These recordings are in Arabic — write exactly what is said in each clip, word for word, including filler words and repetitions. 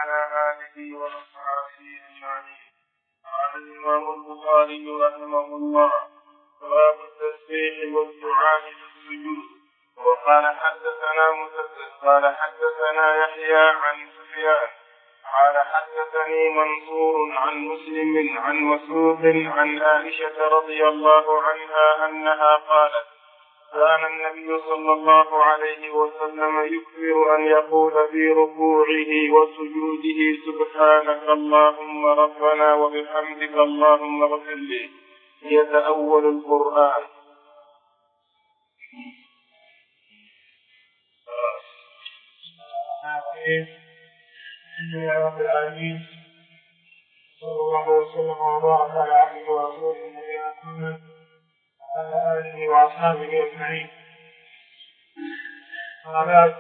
وعلى آله وأصحابه أجمعين. قال الإمام البخاري رحمه الله: باب التسبيح والدعاء في السجود. وقال حدثنا مسدد قال حدثنا يحيى عن سفيان قال حدثني منصور عن مسلم عن مسروق عن عائشة رضي الله عنها أنها قالت: كان النبي صلى الله عليه وسلم يكثر أن يقول في ركوعه وسجوده: سبحانك اللهم ربنا وبحمدك اللهم اغفر لي، يتأول القرآن. الحمد لله رب العالمين، صلى الله وسلم وبارك على عبده ورسوله نبينا محمد وعلى آله وأصحابه أجمعين. أما بعد،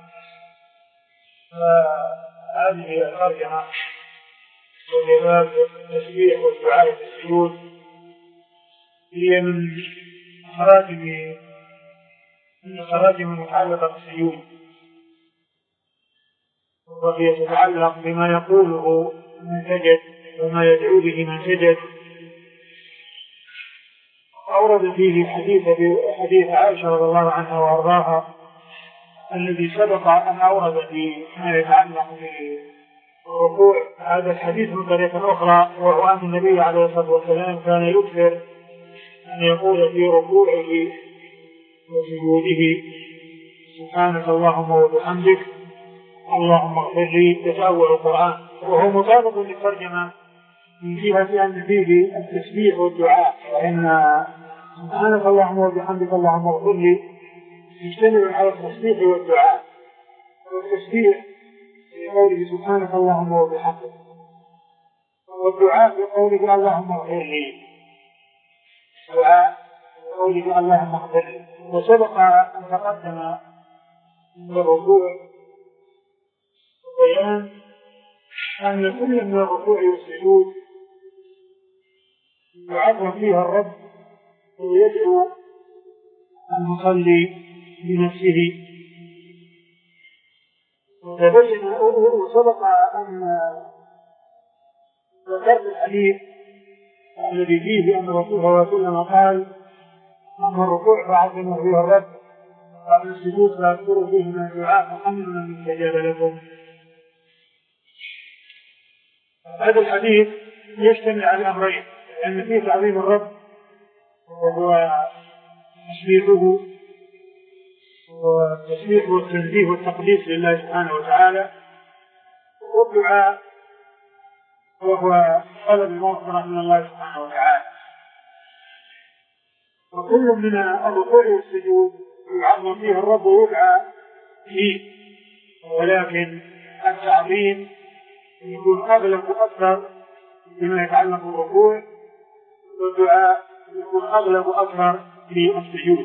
فهذه الترجمة وباب التسبيح والدعاء في السجود هي من مراتب من المراتب المتعلقة بالسجود، وهي تتعلق بما يقوله من سجد وما يدعو به من سجد. أورد فيه حديث حديث عائشة رضي الله عنها وأرضاها الذي سبق أن أورد فيما يتعلق بالركوع هذا الحديث من طريقة أخرى، وهو أن النبي عليه الصلاة والسلام كان يكثر أن يقول في ركوعه وسجوده: سبحانك اللهم وبحمدك اللهم اغفر لي، يتأول القرآن. وهو مطابق للترجمة من جهة أن فيه التسبيح والدعاء، وإن سبحانك اللهم وبحمدك اللهم اغفر لي يجتمع على التسبيح والدعاء. والتسبيح بقوله سبحانك اللهم وبحمدك، والدعاء بقوله اللهم اغفر لي، الدعاء بقوله اللهم اغفر لي. وسبق أن تقدم من الركوع بيان أن كل من الركوع والسجود يعظم فيها الرب ويدعو المصلي بنفسه. وتبين وسبق أن ذكرت الحديث الذي فيه أن الرسول صلى الله عليه وسلم قال: أما الركوع فعظموا فيها الرب، وأما السجود فاذكروا فيه من الدعاء فحملوا من استجاب لكم. هذا الحديث يجتمع على أمرين: أن فيه تعظيم الرب وهو تسبيحه والتسبيح والتنزيه والتقديس لله سبحانه وتعالى، والدعاء وهو طلب المغفرة من الله سبحانه وتعالى. وكل من الركوع والسجود يعظم فيه الرب ويدعى فيه، ولكن التعظيم يكون أغلب أكثر بما يتعلق بالركوع، والدعاء يكون أغلب أكثر في السجود.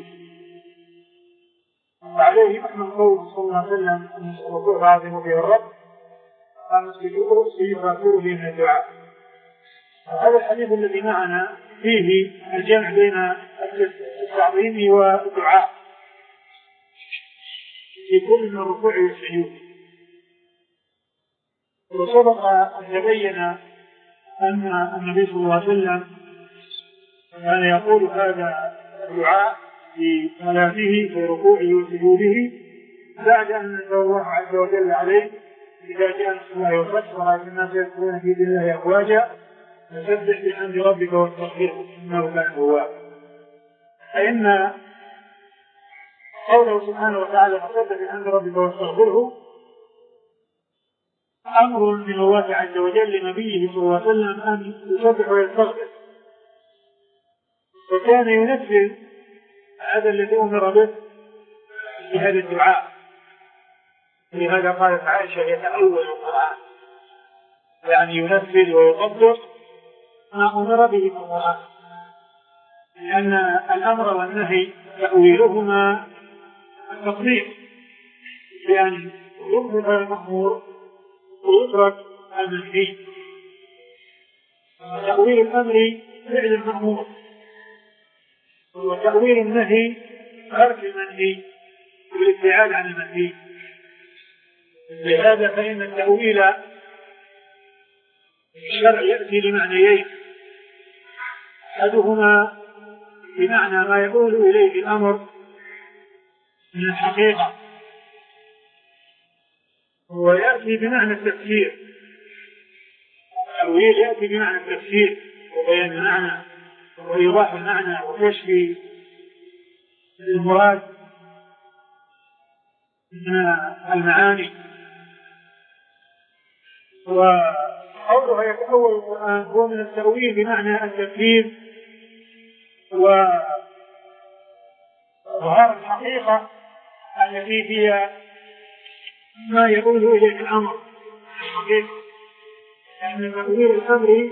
وعليه يحمل قوله صلى الله عليه وسلم أن الركوع يعظم فيه الرب، وأن السجود يغفر فيه من الدعاء. هذا الحديث الذي معنا فيه الجمع بين التعظيم والدعاء في كل من الركوع والسجود. وسبق أن تبين أن النبي صلى الله عليه وسلم كان يقول هذا الدعاء في صلاته في ركوعه وسجوده بعد أن نزل الله عز وجل عليه: إذا جاء نصر الله والفتح ورأيت الناس يدخلون في دين الله أفواجا فسبح بحمد ربك واستغفره إنه كان توابا. فإن قوله سبحانه وتعالى: فسبح بحمد ربك واستغفره أمر من الله عز وجل لنبيه صلى الله عليه وسلم أن يسبح ويستغفر، وكان ينفذ هذا الذي أمر به في هذا الدعاء. لهذا قالت عائشة: يتأول القرآن، يعني ينفذ ويطبق ما أمر به في القرآن، لأن الأمر والنهي تأويلهما التطبيق، بأن يطبق المأمور ويترك المنهي. تأويل الأمر فعل المأمور، وتأويل النهي ترك المنهي والابتعاد عن المنهي. لهذا فإن التأويل الشرع يأتي بمعنيين، أحدهما بمعنى ما يقول إليه الأمر من الحقيقة، ويأتي بمعنى التفسير. التأويل يأتي بمعنى التفسير وبيان المعنى وإيضاح المعنى وكشف المراد من المعاني. وقوله يتأول القرآن هو من التأويل بمعنى التفسير وظهار الحقيقة التي هي ما يقول إليه الأمر الحقيقة، لأن تأويل الأمر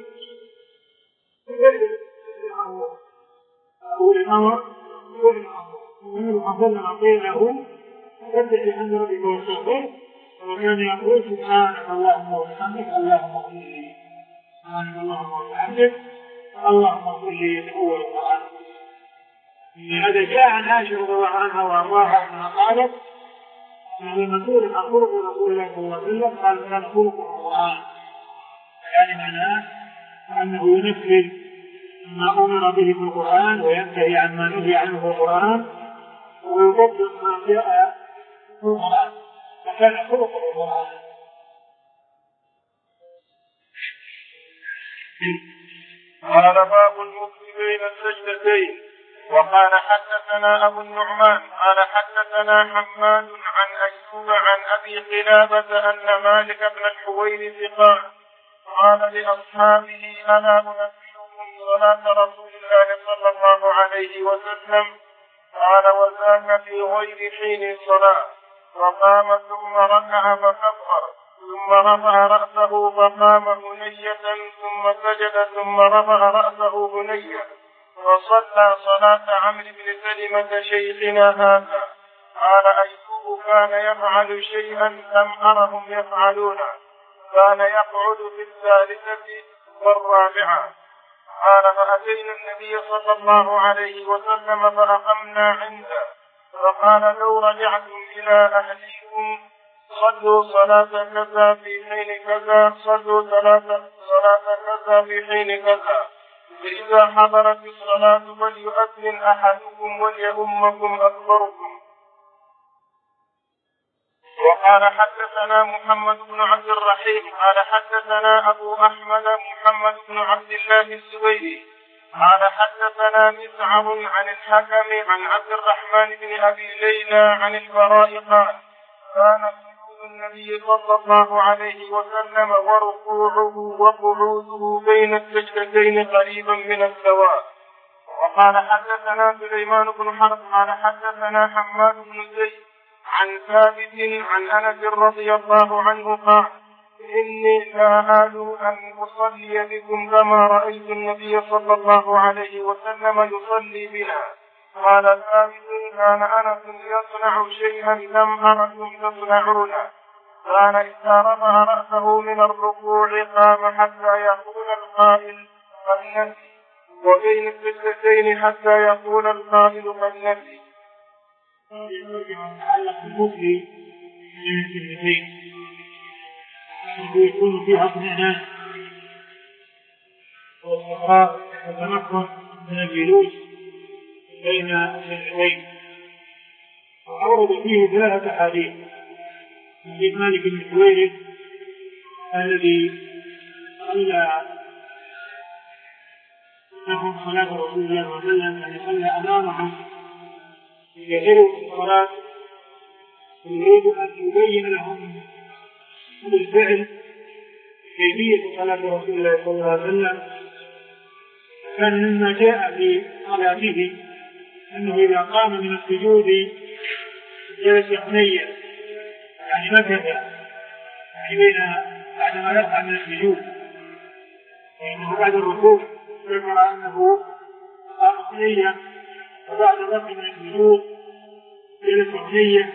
تأويل الأمر ومن أفضل عقيله سبح بحمد ربك واستغفره، وكان يقول سبحانك اللهم وبحمدك اللهم اغفر لي، سبحانك اللهم وبحمدك اللهم اغفر لي. تأول القرآن. لهذا جاء عن عائشة رضي الله عنها وأرضاها أنها قالت لما سئل عن خلق رسول الله صلى الله عليه وسلم قال كان خلقه القرآن، يعني معناه أنه ينفذ ما أمر به في القرآن وينتهي عما نهي عنه في القرآن ويطبق ما جاء في القرآن، فكان خلقه القرآن. قال باب المكث بين السجدتين. وقال حدثنا أبو النعمان قال حدثنا حماد عن أيوب عن أبي قلابة أن مالك بن الحويرث قال قال لأصحابه ألا أنبئكم صلاة رسول الله صلى الله عليه وسلم؟ قال وذاك في غير حين الصلاة. وقام ثم ركع فكبر ثم رفع رأسه فقام هنية ثم سجد ثم رفع رأسه هنية، وصلى صلاة عمرو بن سلمة شيخنا هذا. قال أيوب كان يفعل شيئا لم أرهم يفعلونه، كان يقعد في الثالثة والرابعة. قال فأتينا النبي صلى الله عليه وسلم فأقمنا عنده، فقال لو رجعتم إلى أهليكم صلوا صلاة كذا في حين كذا، صلوا صلاة صلاة كذا في حين كذا، فإذا حضرت الصلاة فليؤذن أحدكم وليؤمكم أكبركم. وقال حدثنا محمد بن عبد الرحيم قال حدثنا أبو أحمد محمد بن عبد الله الزبيري قال حدثنا مسعر عن الحكم عن عبد الرحمن بن أبي ليلى عن البراء قال كان سجود النبي صلى الله عليه وسلم وركوعه وقعوده بين السجدتين قريبا من السواء. وقال حدثنا سليمان بن حرب قال حدثنا حماد بن زيد عن ثابت عن أنس رضي الله عنه قال إني لا آل أن أصلي بكم كما رأيت النبي صلى الله عليه وسلم يصلي بنا. قال ثابت كان أنس يصنع شيئا لم أركم تصنعونه، كان إذا رفع رأسه من الركوع قام حتى يقول القائل قد نسي، وبين السجدتين حتى يقول القائل قد نسي. يتعلق بالكفر من السجدتين يكون فيها اطمئنان واستقرار وتمكن من الجلوس بين السجدتين. أورد فيه ثلاثة أحاديث: حديث مالك بن الحويرث الذي صلى لهم صلاة رسول الله صلى الله عليه وسلم، يعني صلى أمامهم يجروا في الصلاة يريد أن يبين لهم بالفعل كيفية صلاة رسول الله صلى الله عليه وسلم. كان مما جاء في صلاته أنه إذا قام من السجود جلس حنيا، يعني مكث، يعني بين بعدما يرفع من السجود، لأنه بعد الركوع ذكر أنه قام حنيا، وبعد الرفع من السجود جلس حنيا،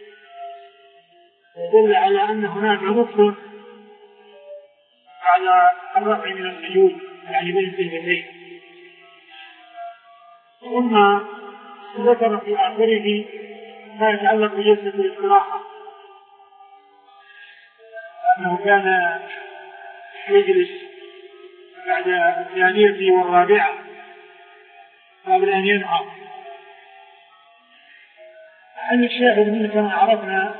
يدل على أن هناك نقص على الرفع من السجود، يعني بين السجدتين. ثم ذكر في آخره ما يتعلق بجلسة الاستراحة، أنه كان يجلس بعد الثانية والرابعة قبل أن ينهض. محل الشاهد منه كما عرفنا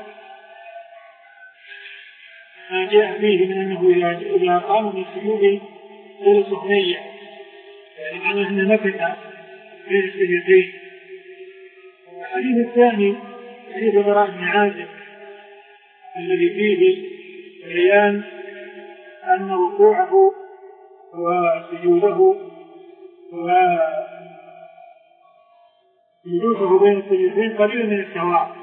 ما جاء فيه من أنه إذا قام من السجود جلس اثنين، يعني معنى أن نفذ بين السجدتين. الحديث الثاني حديث براء بن عازب الذي فيه بيان أن ركوعه وسجوده وجلوسه بين السجدتين قليل من السواء،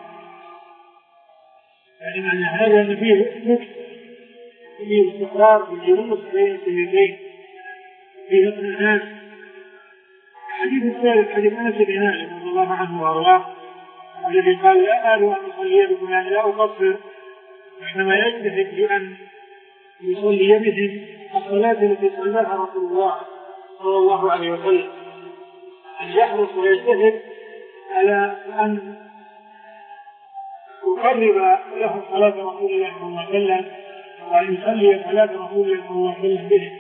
يعني معنى هذا أن فيه نكت فيه استقرار في الجلوس بين السجدتين فيه اطمئنان. الحديث الثالث حديث أنس بن مالك رضي الله عنه وأرضاه الذي قال لا آل أن أصلي بكم، يعني لا أقصر حينما يجتهد بأن يصلي بهم الصلاة التي صلاها رسول الله صلى الله عليه وسلم، أن يحرص ويجتهد على أن يقرب له صلاة رسول الله صلى الله عليه وسلم وأن يصلي صلاة رسول الله صلى الله عليه وسلم به.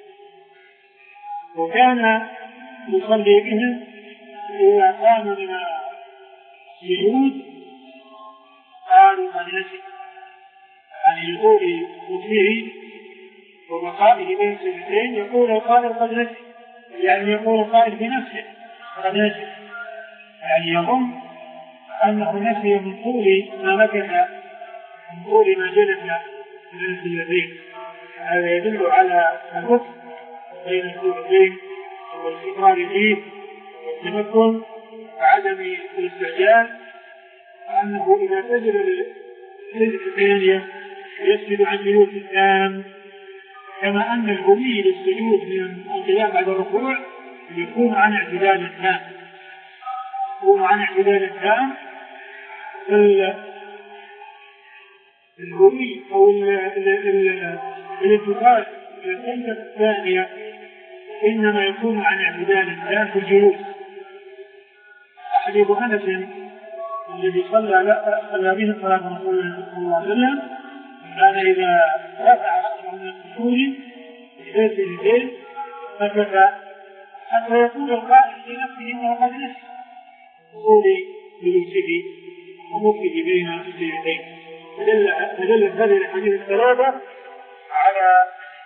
وكان يصلي بهم إذا قام من السجود قالوا قد نسي، يعني يقول وفيه وبقائه بين السجدتين يقول القائل قد نسي، يعني يقول القائل بنفسه قد نسي، يعني يظن أنه نسي من طول ما مكث من طول ما جلس بين السجدتين. هذا يدل على الوقت بين السجدتين والاستقرار فيه والتمكن وعدم الاستعجال، وأنه إذا سجد للسجدة الثانية يسجد عن جلوس التام، كما أن الهوي للسجود من القيام بعد الركوع يكون عن اعتدال التام، يكون عن اعتدال التام. الهوي أو الالتفات للسجدة الثانية إنما يكون عن اعتدال التام في الجلوس. حديث أنس الذي صلى صلى به صلاة رسول الله صلى الله عليه وسلم كان إذا رفع رأسه من السجود بين السجدتين مكث حتى يقول القائل لنفسه إنه قد نسي طول جلوسه ومكثه بين السجدتين. فدلت هذه الحديث الثلاثة على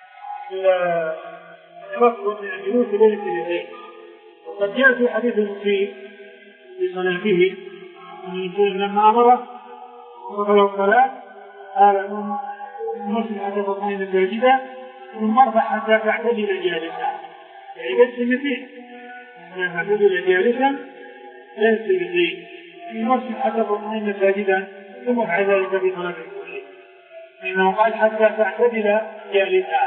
التمكن من الجلوس بين السجدتين. وقد جاء في حديث المسيء بصلاته أن يقول لما أمره وقال الصلاة قال أن المسلم حتى تطمئن ساجدا ثم ارفع حتى تعتدل جالسا، يعني بس المسيح حتى تعتدل جالسا لا السجدين، المسلم حتى تطمئن ساجدا ثم افعل ذلك في صلاة الكل، لأنه قال حتى تعتدل جالسا.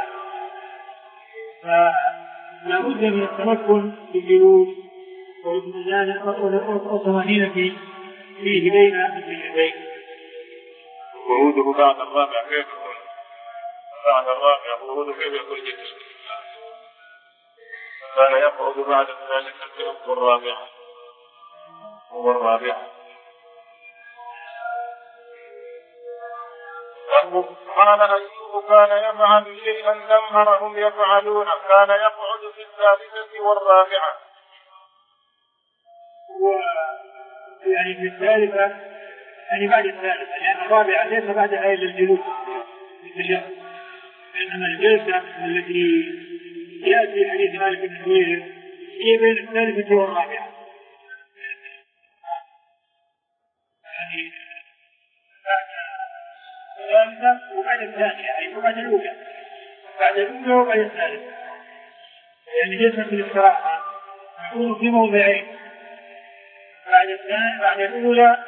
فلا بد من التمكن في الجلوس والاطمئنان والطمأنينة فيه بين السجدين. وعوده بعد الرابع كيف يكون؟ بعد الرابع وعوده كيف يكون جدا؟ كان يقعد بعد الثالثة والرابعة والرابعة. قال أيوب كان يفعل شيئا لم أرهم يفعلون، كان يقعد في الثالثة والرابعة. يعني في الثالثة يعني بعد الثالثة، لأن يعني الرابعة ليس بعدها إلا الجلوس التشهد، إنما الجلسة التي جاءت في حديث مالك بن حويرث هي بين الثالثة والرابعة، يعني بعد الثالثة وبعد الثانية، أي بعد الأولى بعد الأولى وبعد الثالثة، يعني جلسة الاستراحة تكون في موضعين، بعد الثانية بعد الأولى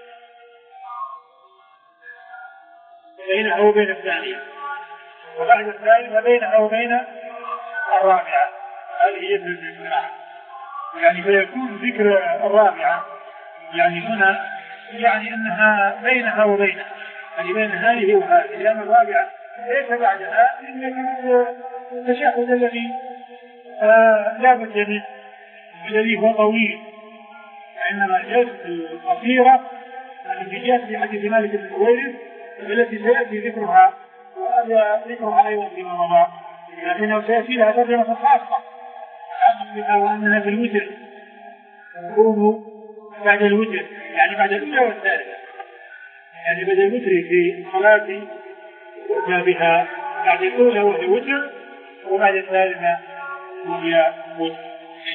بينها وبين الثانية، وبعد الثالثة بينها وبين الرابعة. هذه هي الاستراحة، يعني فيكون ذكر الرابعة يعني هنا يعني أنها بينها وبينها، يعني بين هذه وهذه، لأن الرابعة ليس بعدها إلا التشهد الذي آه لا بد منه الذي هو طويل، إنما الجلسة القصيرة التي جاءت في حديث مالك بن حويرث التي سيأتي ذكرها هذا ذكرها أيضا فيما مضى، لكنه سيأتي لها ترجمة خاصة وأنها في الوتر تكون بعد الوتر، يعني بعد الأولى والثالثة، يعني بدل الوتر في صلاة بها بعد الأولى وهي وتر، وبعد الثالثة وهي وتر.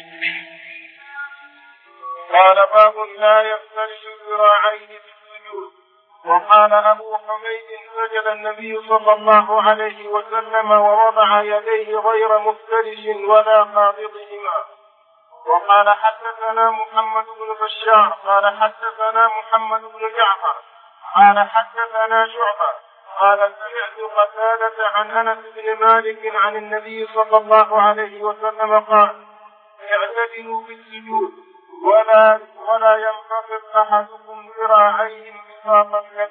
قال باب لا يفترش ذراعيه في السجود. وقال أبو حميد سجد النبي صلى الله عليه وسلم ووضع يديه غير مفترش ولا قابضهما. وقال حدثنا محمد بن بشار قال حدثنا محمد بن جعفر قال حدثنا شعبة قال سمعت قتادة عن أنس بن مالك عن النبي صلى الله عليه وسلم قال اعتدلوا في السجود ولا ولا ينخفض أحدكم ذراعيه بساط اليد.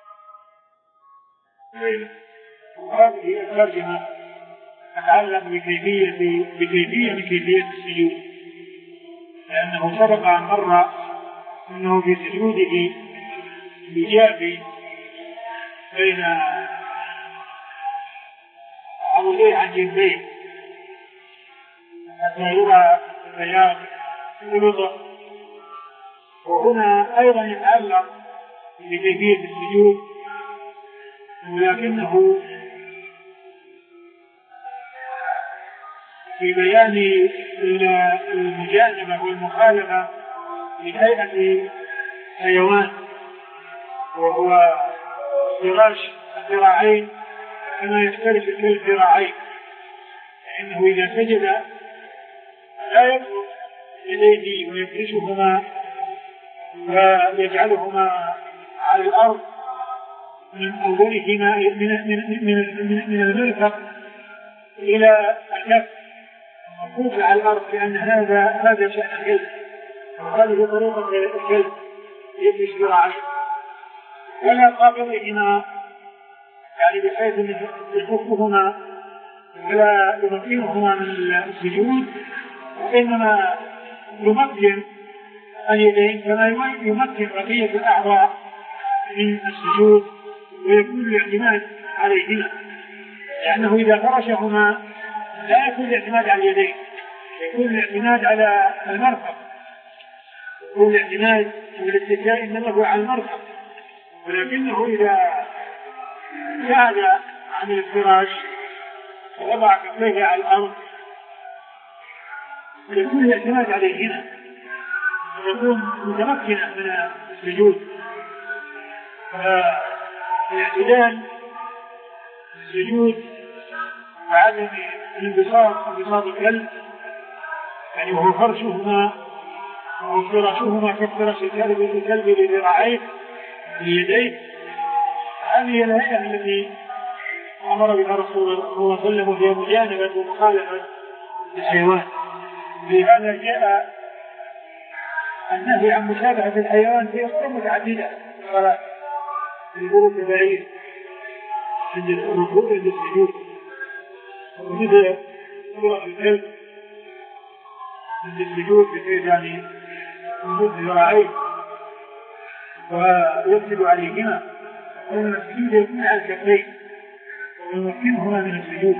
هذه الترجمة تتعلق بكيفية بكيفية بكيفية السجود، لأنه سبق أن مر أنه في سجوده يجافي بين عضليه عن جنبيه حتى يرى بياض الوضع. وهنا أيضا يتعلق بكيفية السجود، ولكنه في بيان المجانبة والمخالفة لهيئة حيوان، وهو افتراش الذراعين كما يفترش الكلب ذراعين، لأنه إذا سجد لا يبسط يديه ويفرشهما ويجعلهما على الأرض من أولهما من من من المرفق إلى الكف مفروض على الأرض، لأن هذا هذا شأن الكلب، وهذه طريقة الكلب يفرش ذراعيه، ولا قابضهما يعني بحيث يحفهما ولا يمكنهما من السجود، وإنما يمكن اليدين كما يمكن بقية الأعضاء من السجود، ويكون الاعتماد عليهما، لأنه إذا فرشهما لا يكون الاعتماد على اليدين، يكون الاعتماد على المرفق، يكون الاعتماد والاتجاه إنما هو على المرفق. ولكنه إذا زاد عن الفراش ووضع كفيه على الأرض يكون الاعتماد عليهما ويكون متمكنا من السجود. فالاعتدال السجود وعدم الانبساط انبساط الكلب يعني هو فرشهما وفراشهما كفرش الكلب الكلب لذراعيه ليديه، هذه الهيئة التي أمر بها رسول الله صلى الله عليه وسلم وهي مجانبة ومخالفة للحيوان. لهذا جاء النهي عن مشابهة الحيوان في أمور متعددة في الصلاة، في الأمور التبعية عند الركوع عند السجود، ومثل صورة الكلب عند السجود بحيث يعني يمد ذراعيه ويسجد عليهما، وأن السجود يكون على الكفين ويمكنهما من السجود.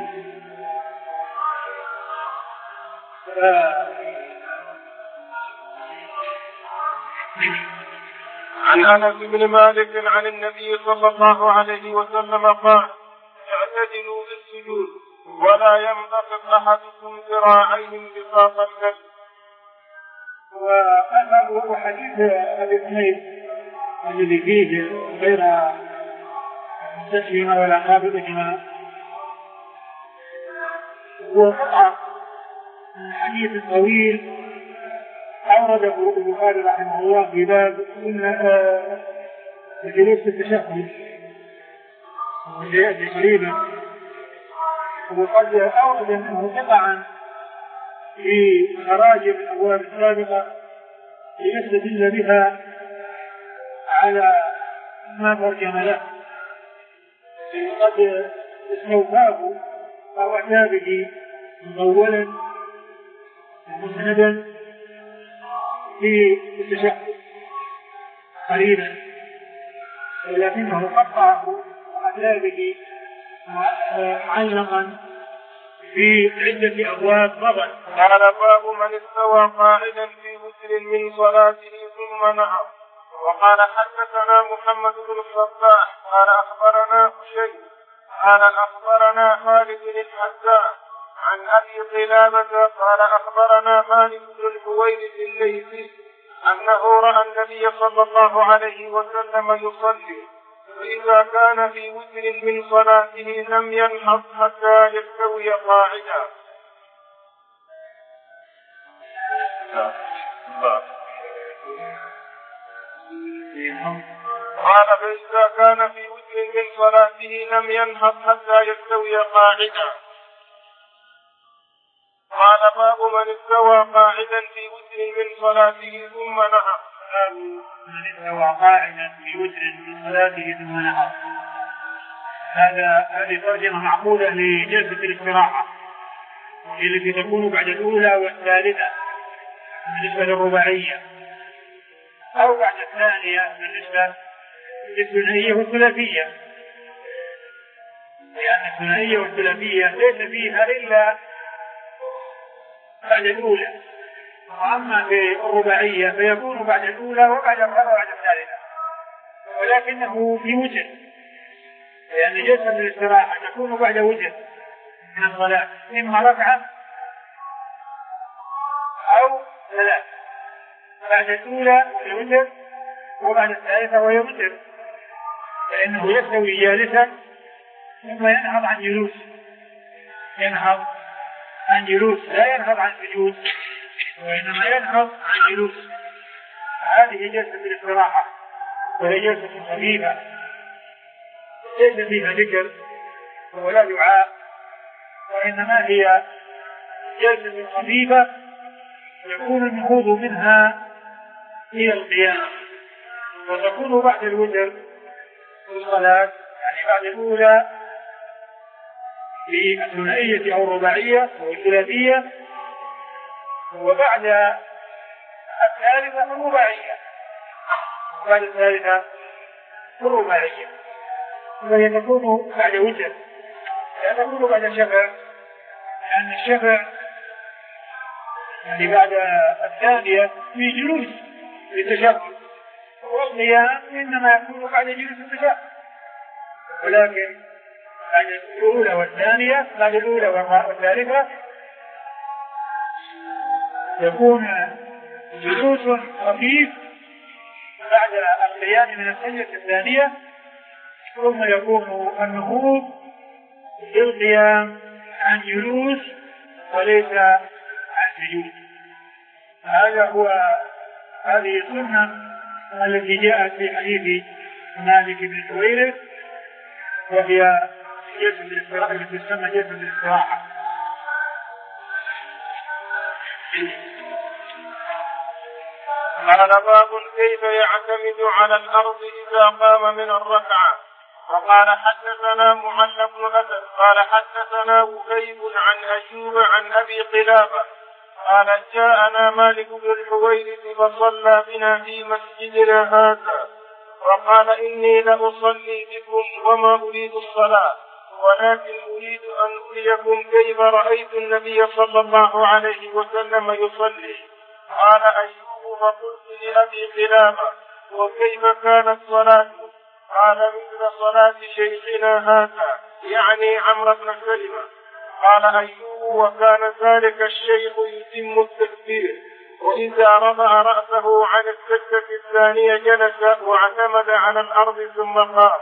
عن أنس بن مالك عن النبي صلى الله عليه وسلم قال اعتدلوا بالسجود ولا ينبسط أحدكم ذراعيه بساط الكلب. وهذا هو حديث أبي حميد الذي فيه غير مستشفيهما ولا قابضهما، هو قطعة من حديث طويل أورده البخاري رحمه الله في باب الجلوس في التشهد وسيأتي قريبا، وقد أورد منه قطعا في خراج الأبواب السابقة ليستدل بها على ما ترجم له، قد استوفاه أو أتى به مطولا مسندا في التشهد قريبا، ولكنه قطعه وأتى به معلقا في عدة أبواب مضت. قال باب من استوى قاعدا في وتر من صلاته ثم نهض. وقال حدثنا محمد بن الصباح قال أخبرنا شيء قال أخبرنا خالد بن الحذاء عن أبي قلابة قال أخبرنا مالك بن الحويرث الليثي أنه رأى النبي صلى الله عليه وسلم يصلي، فإذا كان في وتر من صلاته لم ينهض حتى يستوي قاعدا. قال فإذا كان في وتر من صلاته لم ينهض حتى يستوي قاعدا. قال باب من استوى قاعدا في وتر من صلاته ثم نهض. باب من استوى قاعدا في وتر من صلاته ثم نهض. هذا هذه ترجمة معقولة لجلسة الاستراحة التي تكون بعد الأولى والثالثة بالنسبة للرباعية، أو بعد الثانية بالنسبة للثنائية والثلاثية، لأن الثنائية والثلاثية ليس فيها إلا بعد الأولى، وأما في الرباعية فيكون بعد الأولى وبعد الرابعة وبعد الثالثة، ولكنه في وتر، لأن جلسة الاستراحة تكون بعد وتر من الصلاة، إما ركعة أو ثلاث، بعد الأولى وهي وتر وبعد الثالثة وهي وتر، فإنه يستوي جالسا ثم ينهض عن جلوس، ينهض عن جلوس لا ينهض عن سجود، وإنما ينهض عن جلوس. هذه جلسة الاستراحة، وهي جلسة خفيفة ليس فيها ذكر ولا دعاء، وإنما هي جلسة خفيفة يكون النهوض منها هي القيام، وتكون بعد الوتر في الصلاة، يعني بعد الأولى في الثنائية أو الرباعية أو الثلاثية، وبعد الثالثة الرباعية، وبعد الثالثة الرباعية، فهي تكون بعد وتر، لا تكون بعد الشفع، لأن الشفع يعني بعد الثانية في جلوس للتشهد، والقيام إنما يكون بعد جلوس التشهد، ولكن بعد الأولى والثانية، بعد الأولى والثالثة يكون جلوس خفيف بعد القيام من السجدة الثانية، ثم يكون النهوض بالقيام عن جلوس وليس عن سجود. هذا هو هذه السنة التي جاءت في حديث مالك بن الحويرث، وهي جلسة الاستراحة التي تسمى جلسة الاستراحة. قال باب كيف يعتمد على الأرض إذا قام من الركعة. وقال حدثنا معل بن أسد قال حدثنا وكيب عن أيوب عن أبي قلابة قال جاءنا مالك بن الحويرث فصلى بنا في مسجدنا هذا، وقال إني لأصلي بكم وما أريد الصلاة، ولكن أريد أن أريكم كيف رأيت النبي صلى الله عليه وسلم يصلي. قال أيوب فقلت لأبي قلابة وكيف كانت صلاته؟ قال مثل صلاة شيخنا هذا، يعني عمرو بن سلمة. قال أيوب وكان ذلك الشيخ يتم التكبير، وإذا رفع رأسه عن السجدة الثانية جلس واعتمد على الأرض ثم قام.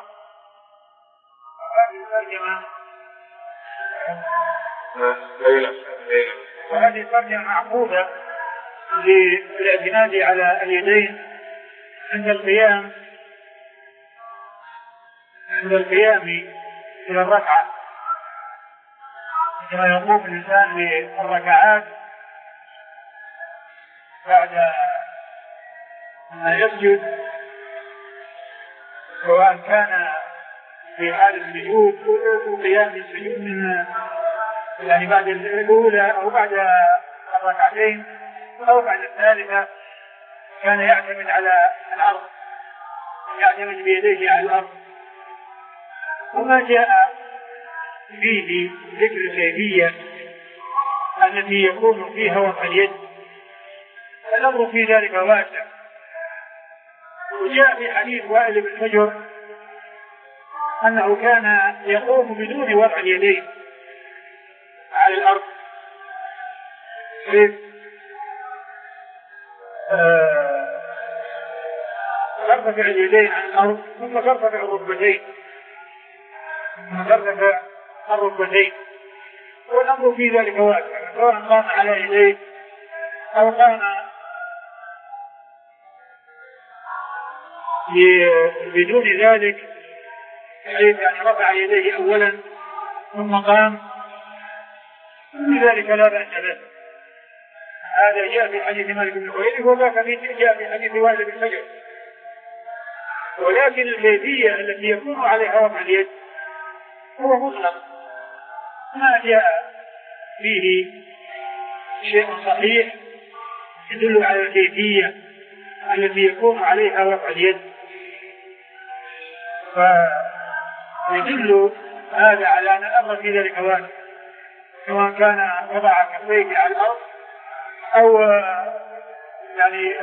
وهذه ترجمة معقودة للاعتماد على اليدين عند القيام عند القيام إلى الركعة، كما يقوم الإنسان بالركعات بعد ما يسجد، سواء كان في حال السجود أو قيام السجود من يعني بعد الأولى أو بعد الركعتين أو بعد الثالثة، كان يعتمد على الأرض، يعتمد بيديه على الأرض. وما جاء في فيه ذكر الكيفية التي يكون فيها وضع اليد، الأمر في ذلك واسع. وجاء في حديث وائل بن حجر أنه كان يقوم بدون وضع اليدين على الأرض، ترتفع اليدين عن الأرض ثم ترتفع الركبتين ثم ترتفع الركبتين والأمر في ذلك واسع، سواء قام على يديه أو قام بدون ذلك، حيث أن رفع يديه أولا ثم قام، لذلك لا بأس به. هذا جاء في حديث مالك بن حويرث، وذاك جاء في حديث وائل بن حجر. ولكن الكيفية التي يكون عليها وضع اليد هو مطلق، ما جاء فيه شيء صحيح يدل على الكيفية التي يكون عليها وضع اليد، فيدل هذا على أن الأمر في ذلك واسع، سواء كان وضع كفيه على الأرض أو يعني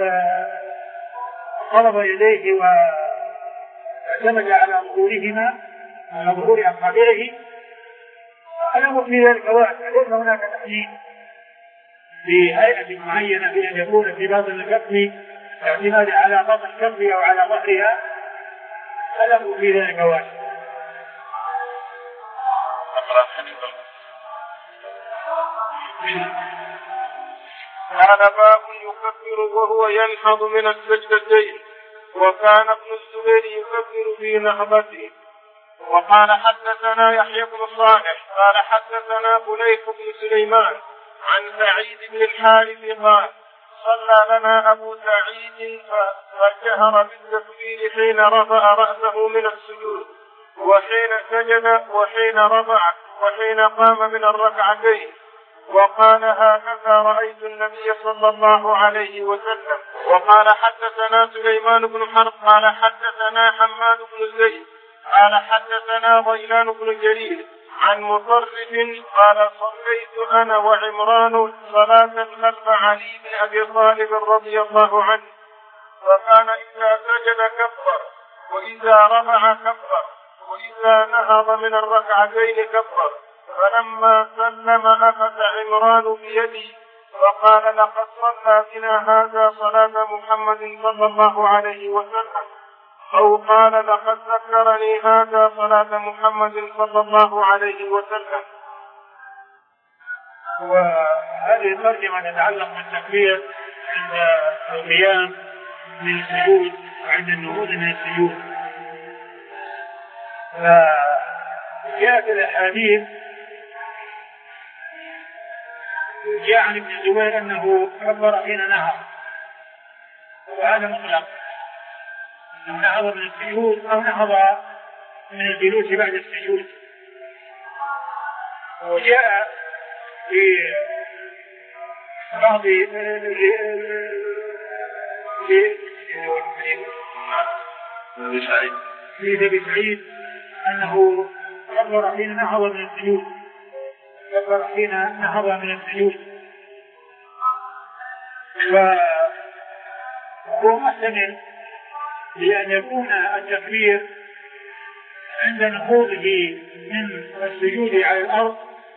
قرب يديه واعتمد على ظهورهما على ظهور أصابعه، الأمر في ذلك واسع. ليس هناك تحديد بهيئة معينة بأن يكون في باطن الكف اعتماد على باطن الكف أو على ظهرها، الأمر في ذلك واسع. قال باب يكبر وهو ينهض من السجدتين، وكان ابن الزبير يكبر في نهضته. وقال حدثنا يحيى بن صالح قال حدثنا بليف بن سليمان عن سعيد بن الحارث قال صلى لنا أبو سعيد فجهر بالتكبير حين رفع رأسه من السجود وحين سجد وحين رفع وحين قام من الركعتين، وقال هكذا رأيت النبي صلى الله عليه وسلم. وقال حدثنا سليمان بن حرب قال حدثنا حماد بن زيد قال حدثنا غيلان بن جرير عن مطرف قال صليت أنا وعمران صلاة خلف علي بن أبي طالب رضي الله عنه، فكان إذا سجد كبر وإذا رفع كبر وإذا نهض من الركعتين كبر، فلما سلم أخذ عمران بيدي وقال لقد صلى بنا هذا صلاة محمد صلى الله عليه وسلم، أو قال لقد ذكرني هذا صلاة محمد صلى الله عليه وسلم. وهذه الترجمة تتعلق بالتكبير عند القيام من السجود وعند النهوض من السجود. فجاءت الأحاديث جاء عن ابن الزبير أنه كبر حين نهض، وهذا مطلق، نهض من السجود أو نهض من الجلوس بعد السجود. وجاء في بعض في أبي سعيد أنه كبر حين نهض من السجود كبر حين نهض من السجود، فهو محتمل لأن يكون التكبير عند نهوضه من السجود على الأرض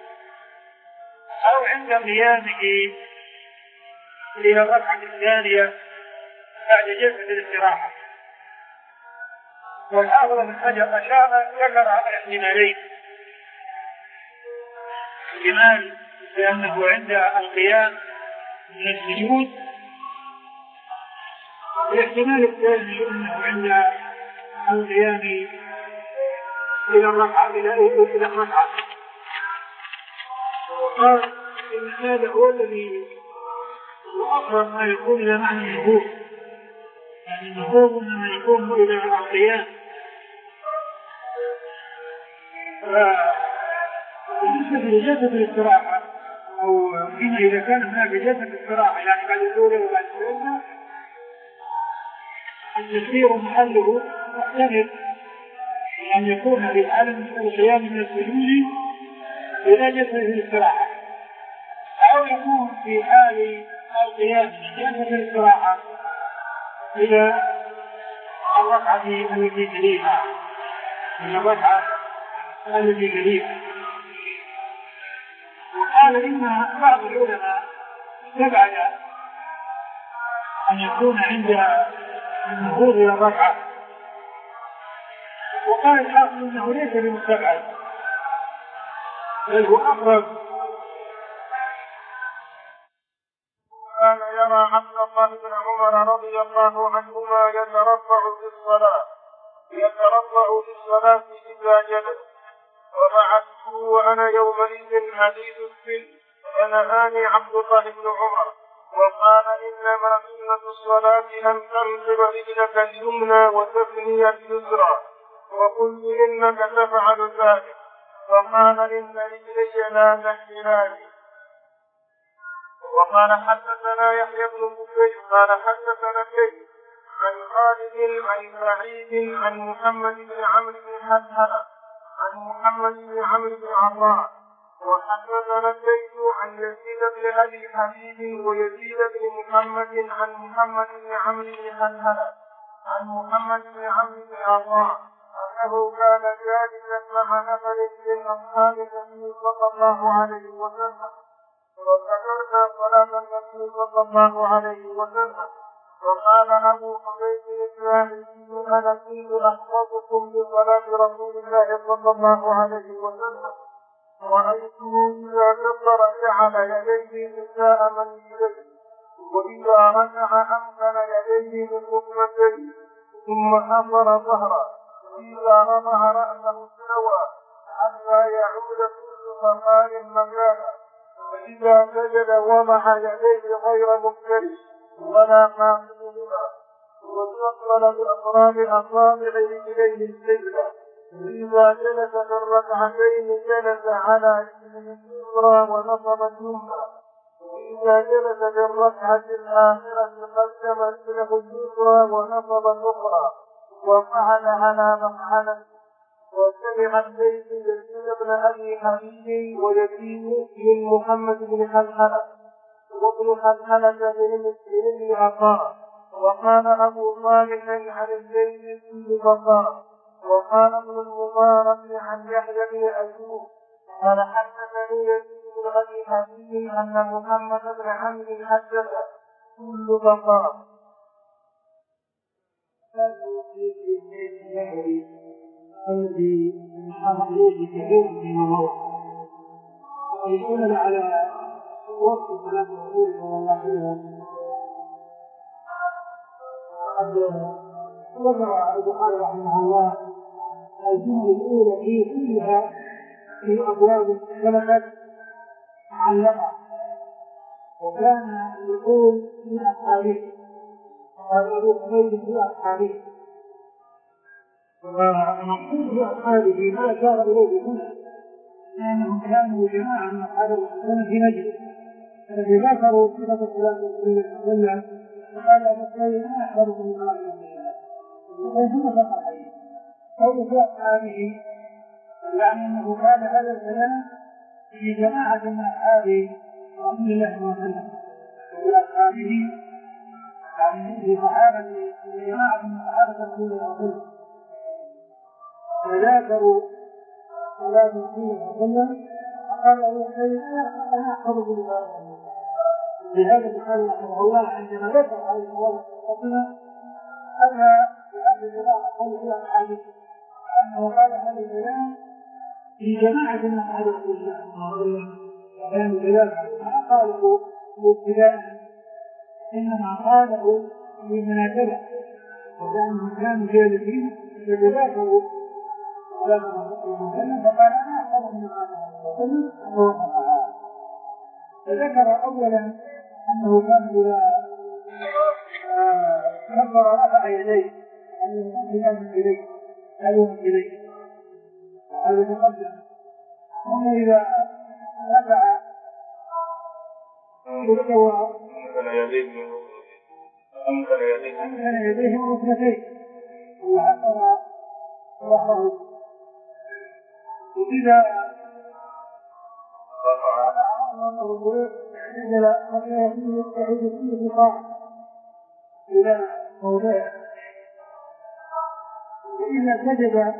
أو عند قيامه إلى الركعة الثانية بعد جلسة الاستراحة. والحافظ بن حجر أشار ذكر على الاحتمالين، احتمال بأنه عند القيام من السجود، والاحتمال الثاني أنه عند القيام إلى الركعة إلى إلى الركعة. وقال إن هذا هو الذي أقرب ما يكون إلى معنى النهوض، يعني النهوض إنما يكون إلى القيام. بالنسبة لجلسة الاستراحة أو حين إذا كان هناك جلسة استراحة يعني بعد الأولى وبعد الثالثة، التكبير محله محتمل أن يكون في حالة القيام من السجود إذا جلس في الاستراحة أو يكون في حال القيام جلس في الاستراحة إلى الركعة التي تليها إلى الركعة التي تليها. وقال إن بعض العلماء استبعد أن يكون عند النهوض إلى الركعة، وقال الحافظ إنه ليس بمستبعد بل هو أقرب. كان يرى عبد الله بن عمر رضي الله عنهما يتربع في الصلاة يتربع في الصلاة إذا جلس، وبعثته وأنا يومئذ حديث السن فنهاني عبد الله بن عمر وقال إنما سنة الصلاة أن تنصب رجلك اليمنى وتثني اليسرى، وقلت إنك تفعل ذلك فقال إن رجلي لا تحملان. وقال حدثنا يحيى بن بكير قال حدثنا الليث عن خالد عن سعيد عن محمد بن عمرو بن حسن عن محمد بن عمرو بن عطاء وحدثنا الليث عن يزيد بن ابي حبيب ويزيد بن محمد عن محمد بن عمرو بن حسن عن محمد بن عمرو بن عطاء انه كان جالسا مع نفر من اصحاب النبي صلى الله عليه وسلم وذكرنا صلاة النبي صلى الله عليه وسلم، وقال أبو حميد الساعدي أنا كنت أحفظكم بصلاة رسول الله صلى الله عليه وسلم، رأيته إذا كبر جعل يديه نساء من يديه، وإذا ركع أمكن يديه من ركبتيه ثم حفر ظهره، وإذا رفع رأسه استوى حتى يعود كل مكان مكانه، فإذا سجد وضع يديه غير مفترش ولا قاصدهما، واستقبل بأطراف أصابعه إليه القبلة، فإذا جلس في الركعتين جلس على رجله اليسرى ونصب اليمنى، وإذا جلس في الركعة الآخرة قدم رجله اليسرى ونصب الأخرى، وفعل على مفعلته. وسمع الليث يزيد بن ابي حبيب ويزيد من محمد بن حلحله وابن حلحله بن بن عطاء، وقال ابو صالح عن الليث بن بطار، وقال ابن المبارك عن يحيى بن ايوب قال حدثني يزيد بن ابي حبيب ان محمد بن عمرو حدث كل بطار. الذي حرموه بكثير من الموت ويقول على وقت صلاة الرسول صلى الله عليه وسلم. وقد ذكر البخاري رحمه الله الجمل الأولى في كلها في أبواب سلفت معلقة، وكان يقول في أصحابه قال أبو حميد في أصحابه، ومقصود بأصحابه ما أشار إليه هنا لأنهم كانوا جماعة من أصحاب الرسول في مجلس الذي ذكروا صفة صلاة الرسول صلى الله عليه وسلم، فقال أبو حميد ما أحضركم من الله وكيف نفق عليه قول في أصحابه، يعني أنه كان هذا الكلام في جماعة من أصحاب رسول الله صلى الله عليه وسلم وأصحابه، يعني في صحابة في جماعة من صحابة رسول الله صلى الله عليه وسلم، فذاكروا صلاة الرسول صلى الله عليه وسلم فقال أبو حميد أنا أحفظ بالله. لهذا قال رحمه الله عندما ذكر عليه الصلاة والسلام أتى بهذه الجماعة قول فيها أصحابه أنه قال هذا الكلام في جماعة من أصحاب رسول الله صلى الله عليه وسلم، كانوا كذلك ما قالوا ابتداء إنما قالوا بمناسبة، وكانوا كانوا جالسين فذكروا فقال أنا أحفظ من الله. فذكر أولا أنه كان إذا كبر رفع يديه أنه إليه ألوم إليه هذا تقدم، ثم إذا رفع استوى أمكن يديه من ركبتيه وحفر ظهره، وإذا نزل حتى يستعيد فيه بقاع إلى موضعه، وإذا سجد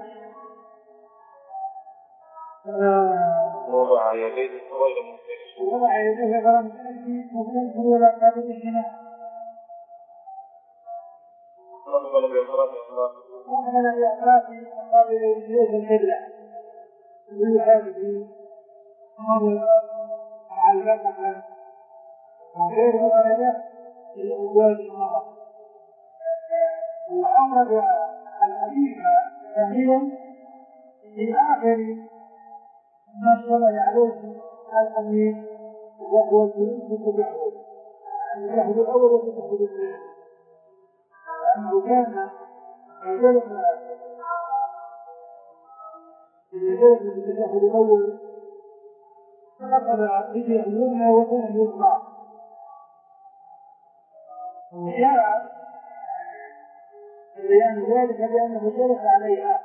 وضع يديه غير منفرد وضع يديه غير منفرد مستنكر ولا قابل الجناح قبل بإخراج وقبل بإخراج قابل الجناح القبلة من هذه مرة معلقة وغير مخرجة لأزواج المرأة. وأورد الحديث كثيرا في آخر ما اشتمل عليه الحديث وهو الجلوس في التشهد، التشهد الأول والتشهد الثاني، لأنه كان جلس جلس في التشهد الأول فأخذ رجله اليمنى وكان اليسرى، وجاء بيان ذلك بأنه جلس عليها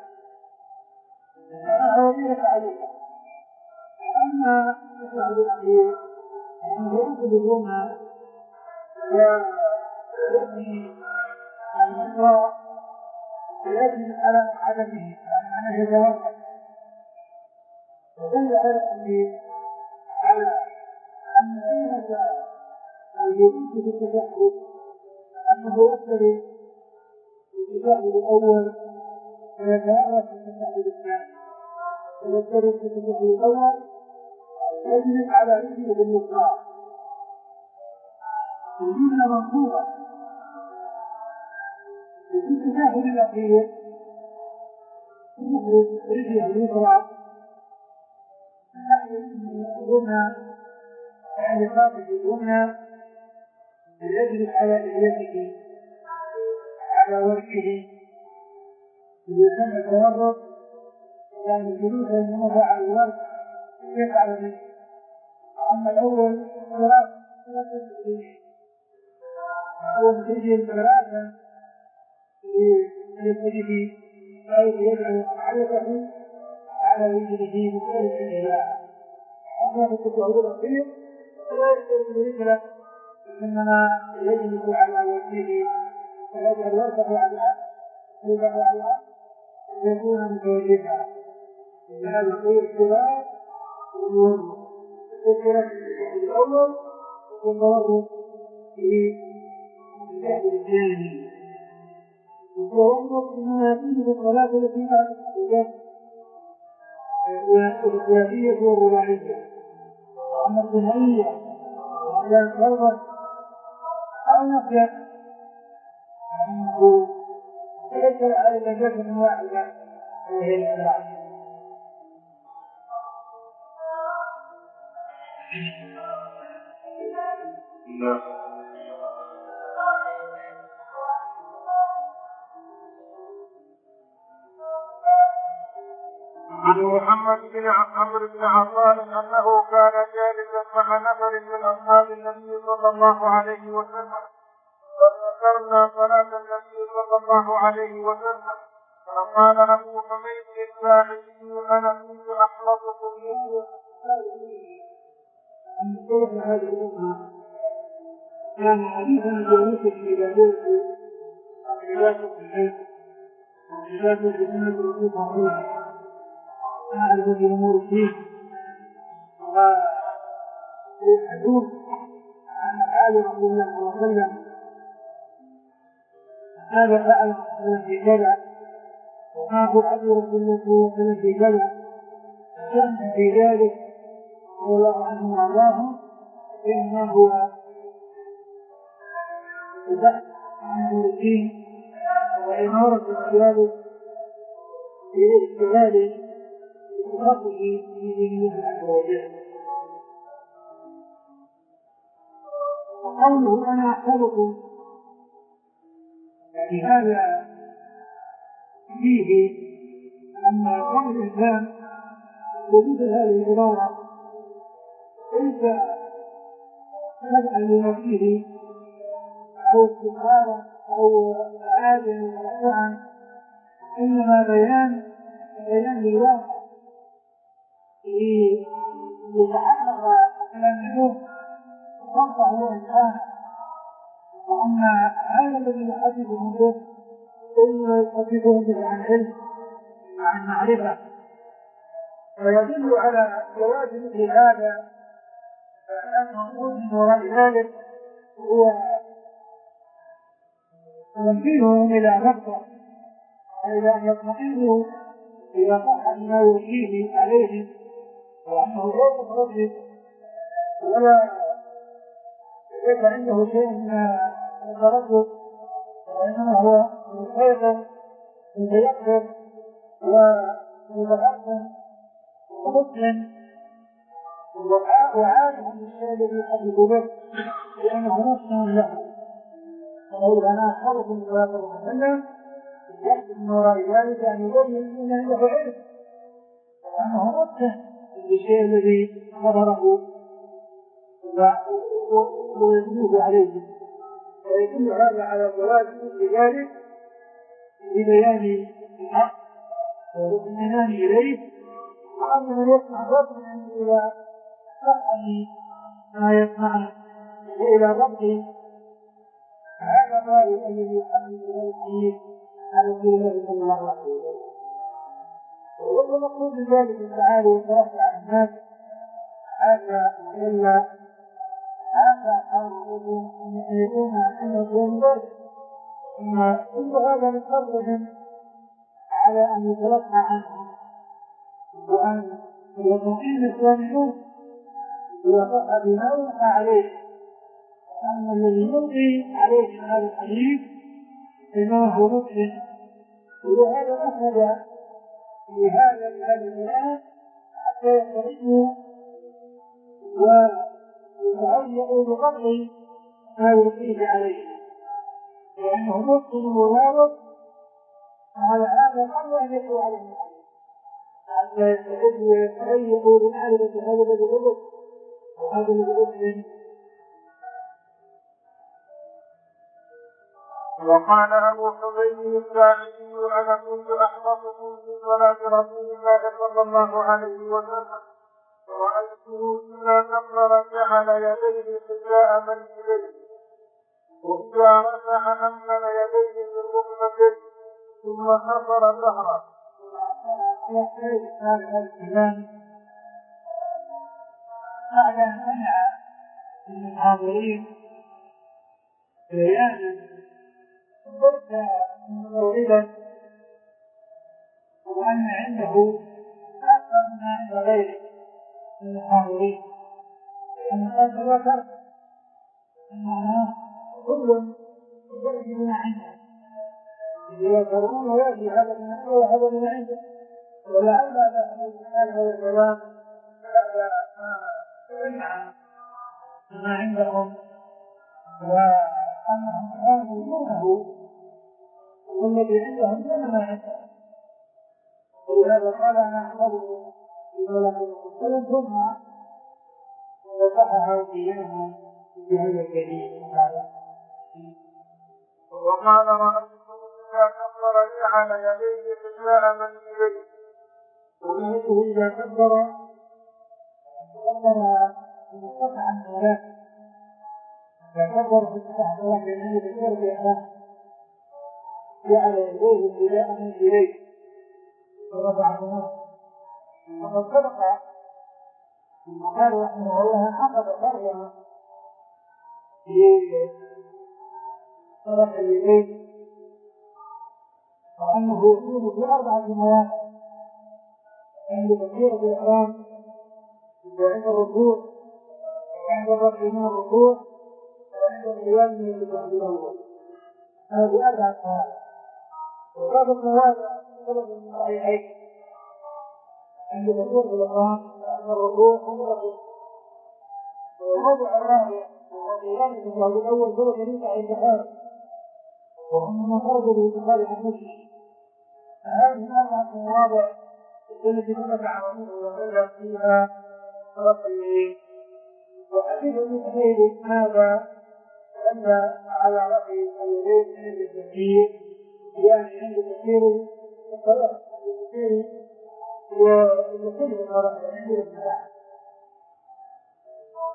فهو جلس عليها. أما التشهد الأخير أنه يأخذ اليمنى ويأتي اليسرى ويجلس على حدثه لأنه يتوقف، ودل هذا الحديث على أن سنة الجلوس في التشهد أنه يقترب التشهد الأول ويتعرف في التشهد الثاني، ويقترب في التشهد الأول يجلس على رجله باليسرى وجودنا منصوبة. وفي التشهد الأخير يخرج رجله اليسرى نحو اليمنى يعني خاطب اليمنى ويجلس على لحيته على وجهه ويتم التورط، يعني الجلوس الموضع على الوجه يفعل منه. أما الأول ثلاث ثلاثة تسجيل هو تسجيل ثلاثة ليجده أو يجعل حلقه على رجله بكل الإجراء. أما في التشهد الأخير فلا يستلزم رجله، إنما يجلس على وجهه ويجعل وجهه على وجهه على يكون متوجها. هذا الخير الثلاث ذكر في الأول والتورط في التشهد الثاني. والتورط إنما يكون بالصلاة التي بعد التشهد والثلاثية والرباعية. أما الثنائية كانت فرضا أو نفيا أنه يذكر على درجة واحدة وهي الإسلام. عن محمد بن عمرو بن عطاء انه كان جالسا مع نفر من اصحاب النبي صلى الله عليه وسلم فذكرنا صلاه النبي صلى الله عليه وسلم فقال ابو حميد الساعدي انا كنت احفظكم مثل من طرق هذه الأمة كان حديثا جالسا في بابوه وخلافه في البيت وخلافه في سنة الرسول صلى الله عليه وسلم أعلم بأمور الدين ويحدثون عن أفعال رسول الله صلى الله عليه وسلم. هذا فعل رسول في كذا وما هو أمر رسول الله صلى الله عليه وسلم في كذا كان في ذلك رضي الله عنه وأرضاه إنما هو البحث عن أمور الدين وإمارة الرجال باستغلال وقته في دين الله عز وجل. وقوله أنا أحفظكم في هذا فيه أن قول الإنسان وجود هذه العبارة ليس نبعا لنفسه أو استقرارا أو عادة مرفوعا، إنما بيان بيان للواقع ليتحقق لأنه ينفع الإنسان، وأن هذا الذي يحدثهم به إنما يحدثهم به عن علم وعن معرفة، ويدل على جواز مثل هذا فأنه من وراء ذلك هو يمكنهم إلى نقطة إلى أن يطمئنوا إلى صحة ما يوحيه عليهم، وأنه غير متردد ولا ليس عنده شيء من التردد، وإنما هو مسيطر متيقظ ومتفهم ومسلم وعارف بالشيء الذي يحدث به لأنه مسلم له. فقول أنا أحرص من صلاة المسلم يحدث من وراء ذلك أن يبين من عنده علم وأنه مسلم بالشيء الذي نظره ويدلوه عليه، ويدل هذا على جواز مثل ذلك ببيان الحق والاطمئنان إليه، وأن من يسمع ربنا إلى فهم ما يسمعه وإلى ضبط هذا ما الذي يحمل إليه على رسول الله صلى الله عليه وسلم. والمقصود بذلك التعالي والترفع عن الناس هذا إلا هذا حرصهم أن يكون أن يكون ذلك، ثم كل هذا من قبلهم على أن يتلقى عنهم وأن يطمئن الثانيون ويقع بما يلقى عليه، وأن الذي يلقي عليه هذا الحديث إنما هو مسلم. ولهذا أخذ في هذا البيان حتى يستطيعوا ويتهيئوا بقدر ما يلقيه عليه، لأنه مسلم وواضح على هذا الأمر أن يتلو عليه الحديث حتى يستعدوا ويتهيئوا لمعرفة هذا الذي غلط وهذا الذي مسلم. وقال أبو حميد الساعدي أنا كنت أحفظكم في صلاة رسول الله صلى الله عليه وسلم ورأيته إذا كبر جعل يديه حذاء منكبيه وإذا رفع أمن يديه بالركبتين ثم حفر ظهره. هذا الكلام بعد أن سمع من الحاضرين بيانا ليس مستوردا وأن عنده أكثر من عند غيره من الحاضرين، أن هذا ذكر أنه كل يأتي من عنده يذكرون ويأتي هذا من عنده وهذا من عنده، ولعل هذا الكلام بعد ما سمع ما عندهم وأنهم كانوا دونه والذي عندهم دون ما عندهم، ولهذا قال أنا أحفظه في صلاة المسلم ثم وضحها إياهم بهذا الدليل هذا. وقال رأيته إذا كبر جعل يديه حذاء منكبيه ورأيته إذا كبر كبر منقطع الصلاة، إذا كبر في الصلاة لأنه بالكبر بإحرام جعل يديه حذاء منكبيه ورفعهما. وقد سبق قال رحمه الله حقق فرقا في طرف اليدين وأنه يكون في أربعة مواقع عند تكبيرة الإحرام وعند الركوع وعند الرفع من الركوع وعند القيام من التكبير الأول. هذه أربعة مواقع، وهذا المواقع سبب من الصحيحين عند تكبيرة الإحرام وعند الركوع وعند الرفع. وموضع الرابع والقيام من التكبير الأول سبب من الانتحار وهم خرج بالانتقال عن نفسه. هذه أربعة مواضع التي ثبت عن رسول الله صلى الله عليه وسلم فيها رفعه. وحديث ابن حميد هذا دل على رفع اليدين عند التكبير، يعني عند تكبير الصلاة عند التكبير وكل مرة عند الصلاة.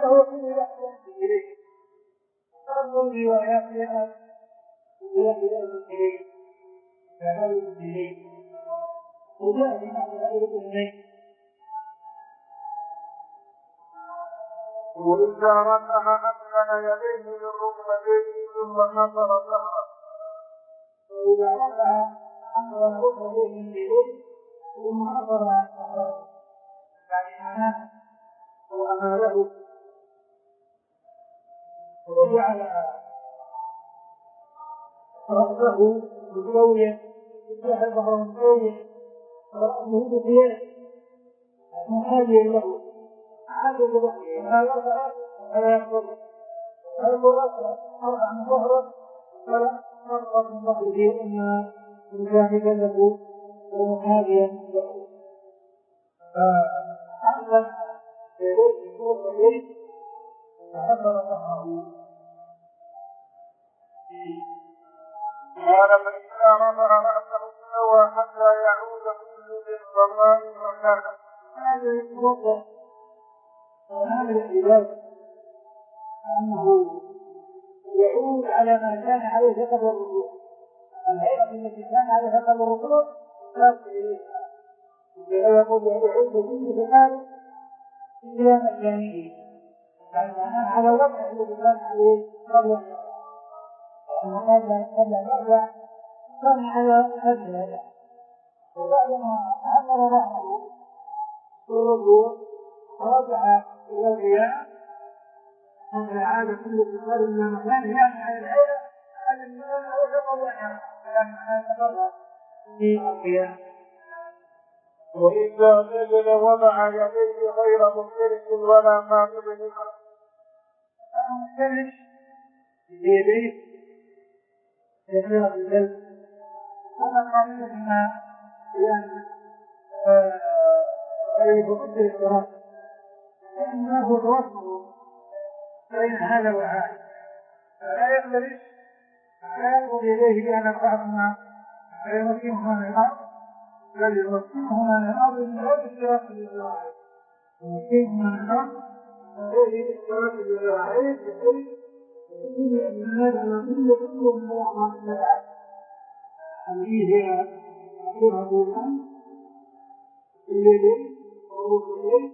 هذا هو الذي يحتاج إليه. أما الروايات لها يحتاج إليه فهل إليه وجاء بمعنى غير إليه. وإذا رفع أمكن يديه بالركبتين ثم نظر ظهره. وإذا رفع أمكن ركبتيه إليه ثم نظر ظهره يعني معناه وأماله وجعل رأسه مستويا وجعل ظهره مستويا ورأسه بثياب محاذيا له حاجة بحثه ما يرفع فلا يقبل فيقول أرفع من ظهره فلا نرفع من ظهره إما مجاهدا له ومحاذيا له. فأعلم يديه فوق يديه فحضر ظهره. قال فإذا رفع رأسه استوى حتى يعود كل بالضماء مكانه. هذا يتوقع هذا العبادة أنه يعود على ما كان عليه قبل الركوع. الهيئة التي كان عليها قبل الركوع لا تريدها. يقول يعود كل بحال إلى مكانه يعني على الوضع الذي كان عليه قبل الركوع. وهذا قبل الركوع كان على هذا الهيئة. وبعدما عمر رأسه في الركوع رجع إلى القيام وعاد كل بحال إلى مكانه يعني على الهيئة التي كان عليها قبل الركوع. لأن هذا في القيام. وإذا سجد وضع يديه غير مفترس ولا خافض منها. مفترس بيديه كثيرا بالقلب هذا قريب ما لأن قريب قدر الصراط لأنه الوصف بين هذا وهذا فلا يختلف لا يقول إليه بأن الرحمة فيمكنها من الأرض بل يمكنها من الأرض من غير اشتراك للذراعين يمكنها من الأرض من غير اشتراك للذراعين بحيث يكون الاعتماد على كل كل من الأعمال السبعة هذه هي صورة الإنسان الليل وروح الليل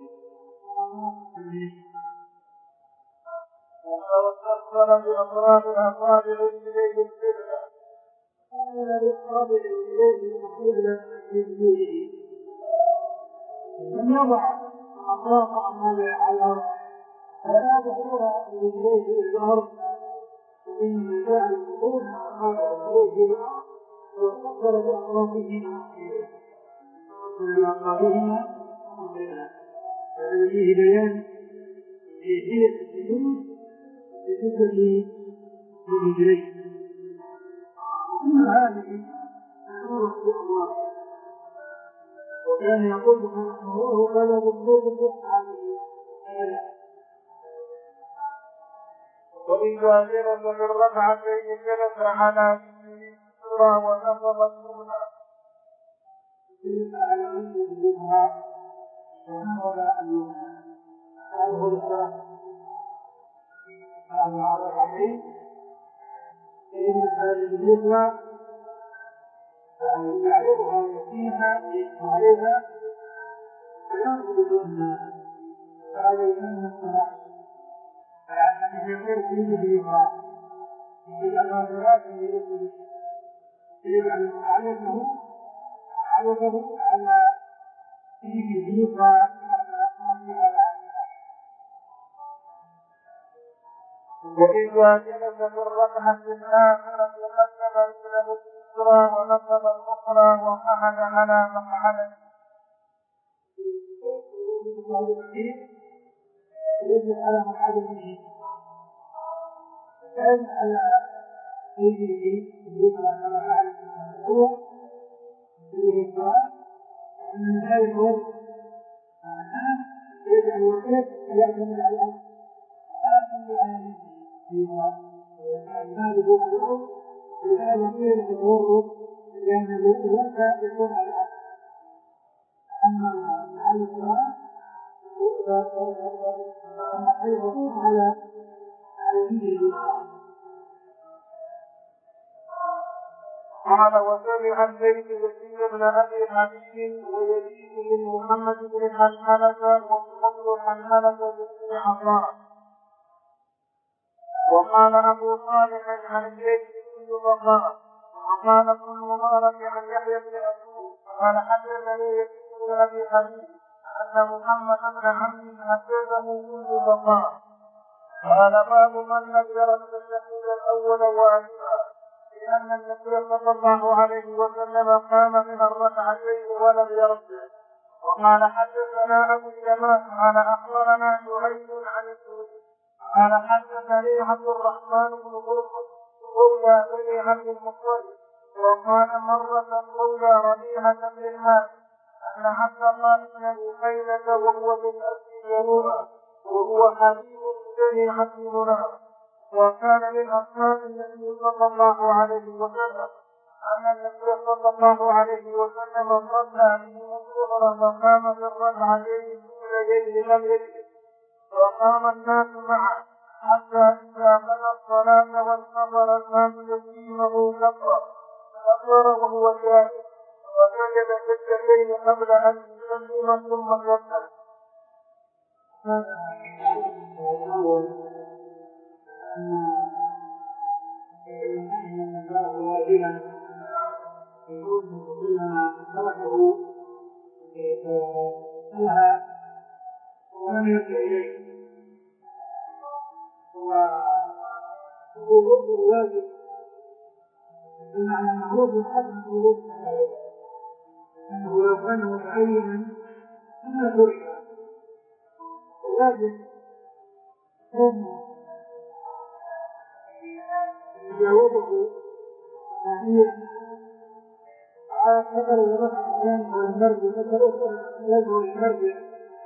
واستقبل بأطراف أصابع رجليه القبلة. قال بأطراف رجليه القبلة برجوله لم يضع أطراف أصابع على الأرض ولا ظهور رجليه في الأرض إن جاء الظهور أطراف رجليه في الأرض واستقبل بأطرافهما بأطرافهما فيه بيان كيفية السجود بالنسبة للرجلين. كل هذه صورة الله وكان يقول سبحانه الله فلا تطلب عليه. وإذا جلس في الركعتين جلس على يمينه اليسرى ونصب اليمنى. جلس على يمينه اليسرى ونصب اليمنى. هذا هو الصلاة. هذا على الركعتين جلس على اليسرى يعرفها يسيرها عليها وينصب اليمنى. هذا يسمى الصلاة. يعني يقول فيه بالإقرار بالأمارات التي يجعل عادته عادته على فيه بالإقرار وإذا جلس في الركعة الآخرة قدم رجله اليسرى ونصب الأخرى وقعد على مقعده. يجب على مقعده كان على وجهه الذكرى كما قال هو بالإقرار من هذا الوجه معناه يجعل الوقت يعتمد على الأرض آخر على وجهه هذا هو الأرض وهذا غير التورط لأن الوقت يكون على الأرض. أما على الإقرار الحقوق على قال وسمع الليث يزيد بن ابي حبيب ويزيد بن محمد بن حنحلة وفضل حنحلة بن عطاء. وقال ابو صالح عن الليث بن بقاء وقال ابن المبارك عن يحيى بن ايوب قال حدثني يزيد بن ابي حبيب ان محمد بن عمرو حدثه بن بقاء قال باب من نكر التشهد الاول واجبا لان النبي صلى الله عليه وسلم قام من الركعتين ولم يرجع. وقال حدثنا ابو اليمان قال اخبرنا شعيب عن الزهري قال حدثني عبد الرحمن بن برقه مولى بني عبد المطلب وقال مرة مولى ربيعة بن مالك أن عبد الله بن بخيلة وهو من أسد جنوبا وهو حبيب بني عبد مناف وكان من أصحاب النبي صلى الله عليه وسلم أن النبي صلى الله عليه وسلم صلى بهم الظهر فقام في الركعتين الأوليين لم يجلس وقام الناس معه حتى إذا بنى الصلاة وانتظر الناس يسلمه كبر كبر وهو جالس وسجد سجدتين قبل أن يسلم ثم كبر. ولم يرجع إليه ووضوء الواجب بمعنى معروف الحد وضوء الواجب أنه لو كان متعينا فما ترك الواجب ثم يجاوبه ثانيا على قدر الرفع الثاني والمرجع قدر الواجب والمرجع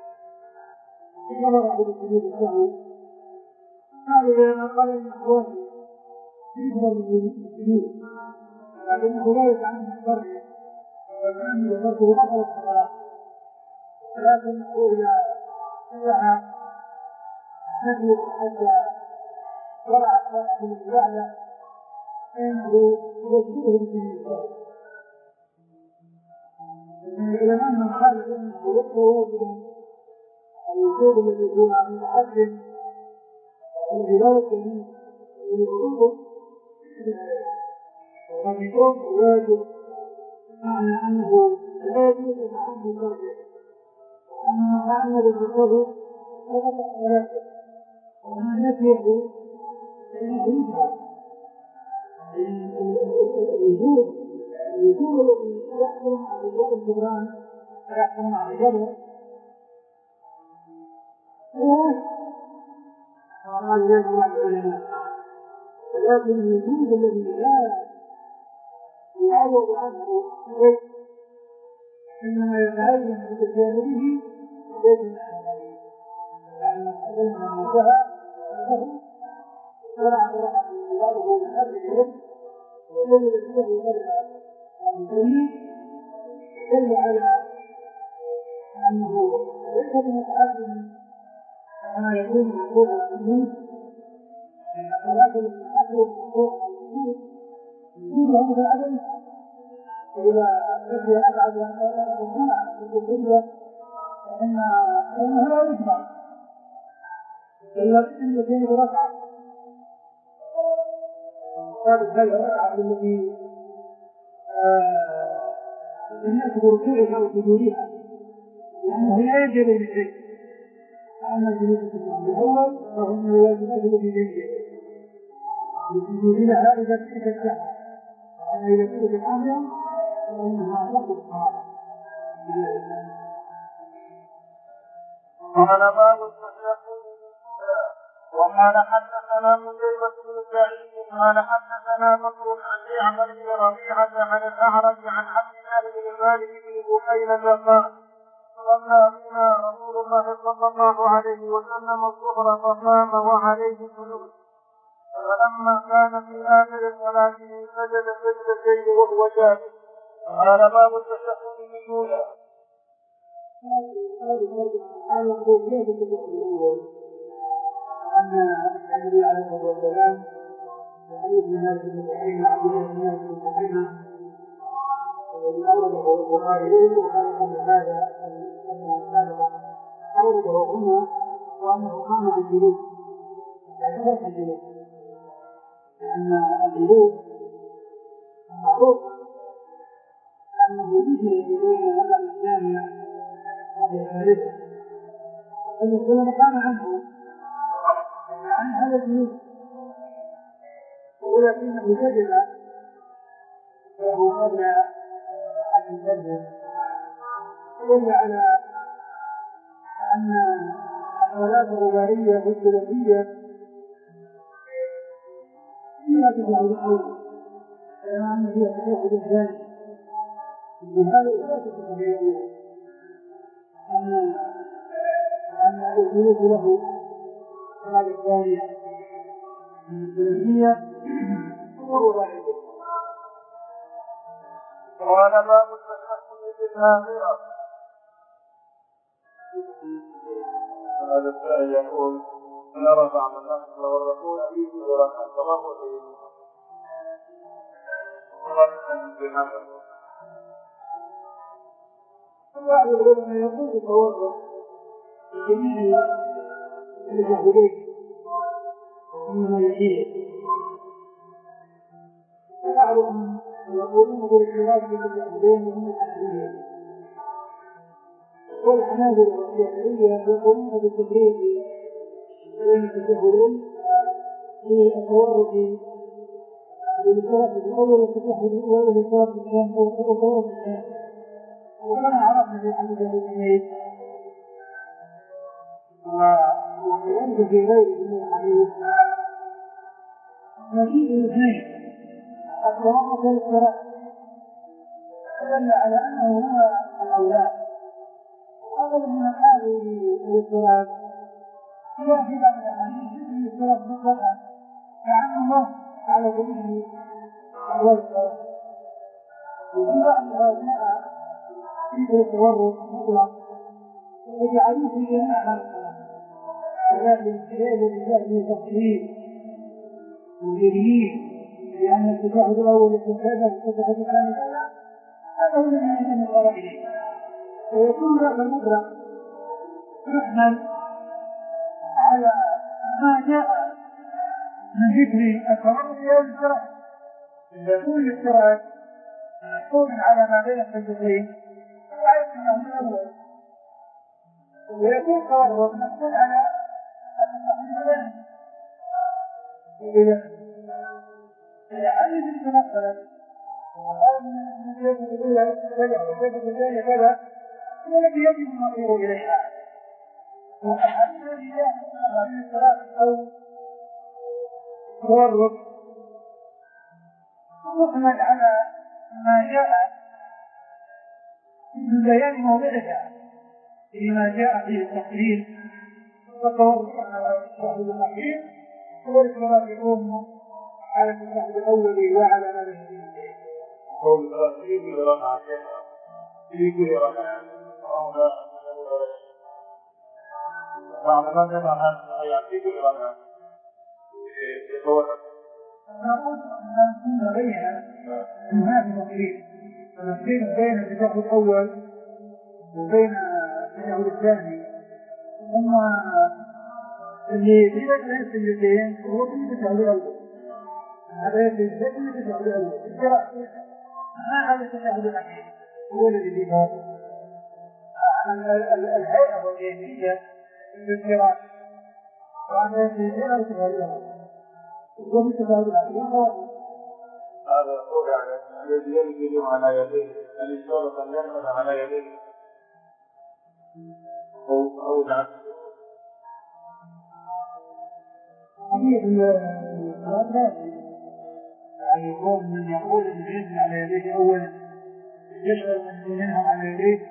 ثم رفع بالسجود السهو قالوا لنا قال الإخوان يجب من السجود لكنه لا يتعلم الضرر وكأنه يضربه بطل الصلاة ولكنه إذا سمع نبي حتى ورع الصلاة من الوعلة فإنه يجبره بالسجود لأن العلماء من قال إنه يجبره الوجود الذي هو متحدث الرواية من الوجود ومن الواجب معنى أنه لا يجوز عنه الواجب وأنه تعمد بقوله ثبت الصلاة ومن نفيه فإنه يجب الوجود الوجود الذي يحكم على الوجود الجبران ويحكم على الجبر قال يجمع العلماء ولكن الوجود الذي لا يعوض عنه شيء انما يتعين بتجانبه بين الحالين يعني حدثنا انتهى له شرع رفع الله من قبلهم وكل يسير يرجع عن الجنه دل على انه ليس بمتعدد كما يكون وقوع السجود لأن الصلاة التي تحصل وقوع السجود وجودها مثل عدم وإذا نفي أبعد عن الجمعة في الدنيا فإنها لا يجمع إلا بالسنتين بركعة قال هذه الركعة التي لم يذكر ركوعها وسجودها لأنه لا يجب بشيء أما الجلوس الأول فهو من الواجبات التي تجب لسجود لها إذا تلك الساعة أما إذا تلك الأمر فإنها تقف قال باب التشهد وقال حدثنا قتيبة بن سعيد قال حدثنا بكر عن يعمر بن ربيعة عن الأعرج عن عبد الله بن مالك بن بحيرة قال صلى بنا رسول الله صلى الله عليه وسلم الظهر فقام وعليه جلوس فلما كان في آخر صلاته سجد سجدتين وهو جالس. قال باب التشهد الأولى أن النبي عليه الصلاة والسلام يقول للناس المسلمين عبد الناس المسلمين الذي أورده البخاري وقال قبل هذا أورده هنا وأنه كان بالجلوس ليس الجلوس لأن الجلوس معروف أنه يجري إليه هذا الإسلام ويعرفه فالمسلم كان عنه عن هذا الجلوس ولكنه وجد له قبل أن يسلم دل على أن الصلاة الرباعية والثلاثية فيها تجعل الأول كما أن فيها تجعل الثاني بهذا لا تتبعه أن أن الجلوس له هذا الثانية من الثلاثية والرباعية. قال باب التشهد بالآخرة. هذا الثاني يقول نرى بعض الناس والرسول فيه ورحمة الله وسلم بعض العلماء يقول التورط بجميع المجاهدين مما يجيه وبعضهم يقولون بالاختلاف بين المجاهدين وهم الحنابلة والحنابلة والشافعية يقولون بالتفريق بين التشهدين في التورط بالإشارة الأول والتشهد الأول والإشارة الثاني والتورط الثاني. وكما عرفنا في حديث الاثنين وعند في غيره من الحديث نجيب الاثنين التورط والقراءة دل على أنه هو الأولاد أول من قالوا للصلاة يأتي بعد الحديث في الصلاة بالقرآن كأنه على كله أول الصلاة وفي بعض هؤلاء في التورط مطلق يجعلوه في جماعة ولكن الشيء الذي جاء به تقليد وجديد لأن التشهد الأول يكون كذا والتشهد الثاني كذا هذا هو الذي يجب القرائن ويكون هذا المطلق يحمل على ما جاء من ذكر التورط والقراءة. يكون الاضطراب مفهوم على ما بين السجدتين وعرف انه الاول ويكون التورط مفهوم على التقديم الثاني. يعني في مثلا وقال من الجهه الاولى كذا والجهه الثانيه كذا التي يجب النظر اليها والاحاديث التي جاءت في الصلاه او تورط تحمل على ما جاء من بيان موضعها فيما جاء فيه التقليل والتورط على التشهد الاخير والصلاه الام على التشهد الاول وعلى ما به قول في كل ركعة في كل ركعة بعد ما نضع هذا في كل ركعة يتوقف نقول أن نكون بين هذه التفريق التفريق بين التشهد الأول وبين التشهد الثاني ثم اللي في بين السجدتين هو في التشهد الأول هذا يجب في التشهد الأول القراءة ما هذا التشهد الأخير هو الذي فيه الهيئة والكيفية في القراءة وأن يجب التشهد الأول وفي التشهد الأخير هذا يقول على الذي يجب على يديه الذي شرط أن يحمل على يديه أو أو العكس. حديث الصلاة يعني يقول من يقول أن يجب على يديه أولا يشعر أن منهم على يديه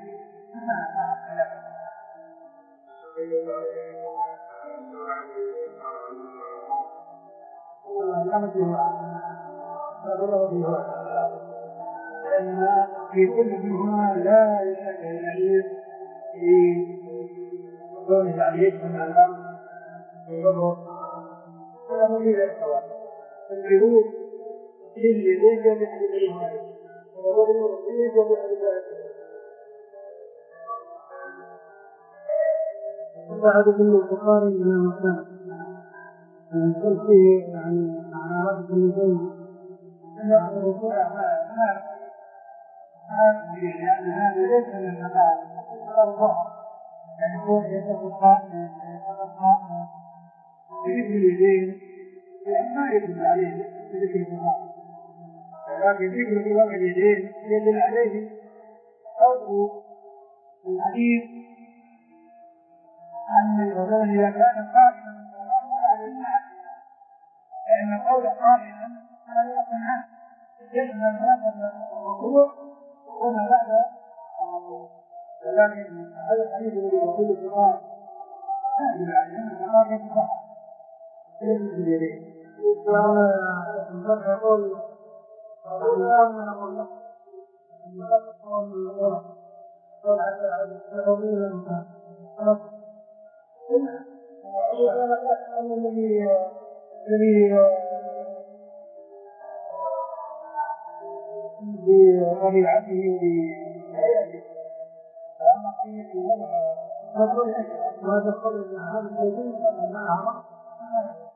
لأن في كل منهما لا يشعر العليم في كونه يعني يجب على الأرض الجهود اللي ليس بحل الإيمان والرجل ليس بحل الإيمان بعد كل البخاري إلى مكان قلت فيه يعني على رأس المدين نحن نقول هذا يعني هذا ليس من الحقائق الله يعني هو يتبقى يتبقى بذكر اليدين ما يدل عليه بذكر البخاري ولكن ذكر بوضع اليدين يدل عليه قوله الحديث أن الرجل إذا كان قائما لأن قول قائما لا يقن عنه يشمل هذا الموضوع وما بعد ولكن هذا الحديث الذي يقول القرآن لا يدل عليه أن القرآن يتبع ليس باليدين وهنا يقول القرآن من الله القرآن من الله والعدل على الرجل الذي الذي بطبيعته وبحياته فأما في وهذا القول هذا الذي معه